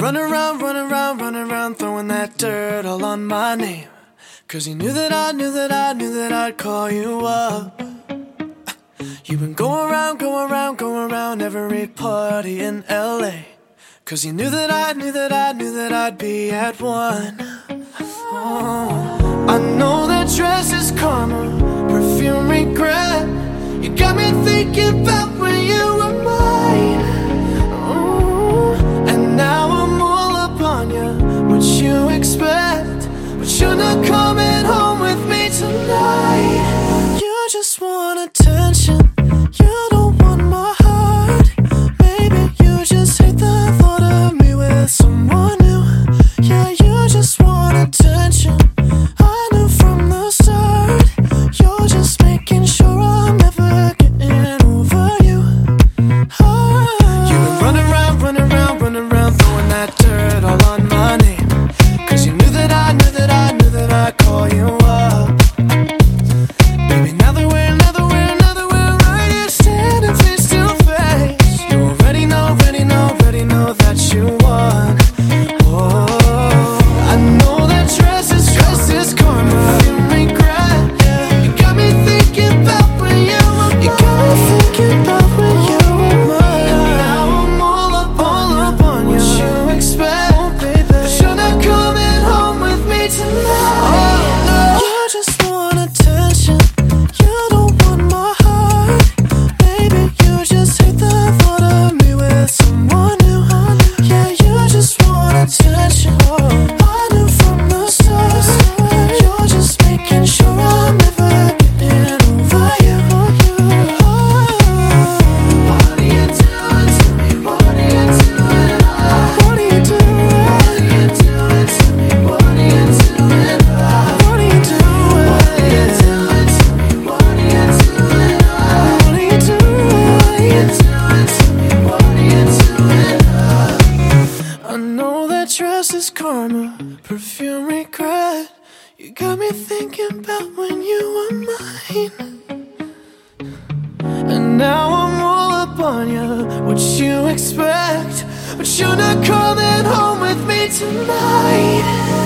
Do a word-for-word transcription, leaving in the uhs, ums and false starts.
run around, run around, run around, throwing that dirt all on my name. Cause you knew that I knew that I knew that I'd call you up. You've been going around, going around, going around every party in L A. Cause you knew that I knew that I knew that I'd be at one. Oh, I know that dress is karma, perfume regret. You got me thinking about when you were mine. Oh, and now I'm all up on you. What you expect? But you're not coming home with me tonight. You just want attention. You don't want my heart. Maybe you just hate the thought of me with someone new. Yeah, you just want attention. I knew from the start. You're just making sure I'm never getting over you. Oh. You've been running around, running around, running around, throwing that dirt all on my name. Cause you knew that I knew that I knew that I'd call you up. Baby, now that we're, now that we're, now that we're right here standing face to face, you already know, already know, already know that you won. Oh, I know that dress is, dress is karma, you regret. Yeah. You got me thinking about when you were mine. You got me thinking about when you were mine. And now I'm all up, all up on you. What you expect? Oh, baby, but you're not coming home with me tonight. Oh, no. You just want attention. You don't want my heart. Baby, you just hate the thought of me with someone new. Yeah, you just want attention. I knew from the start. You're just making sure I'm never getting over you. Oh. What are you doing to me? What are you doing? What are you doing? What are you doing to me? What are you doing? What are you doing? What are you doing to me? What are you doing? What are you doing? What are you doing to me? What are you doing? I know that dress is karma, perfume regret. You got me thinking about when you were mine. And now I'm all up on you. What you expect? But you're not coming home with me tonight.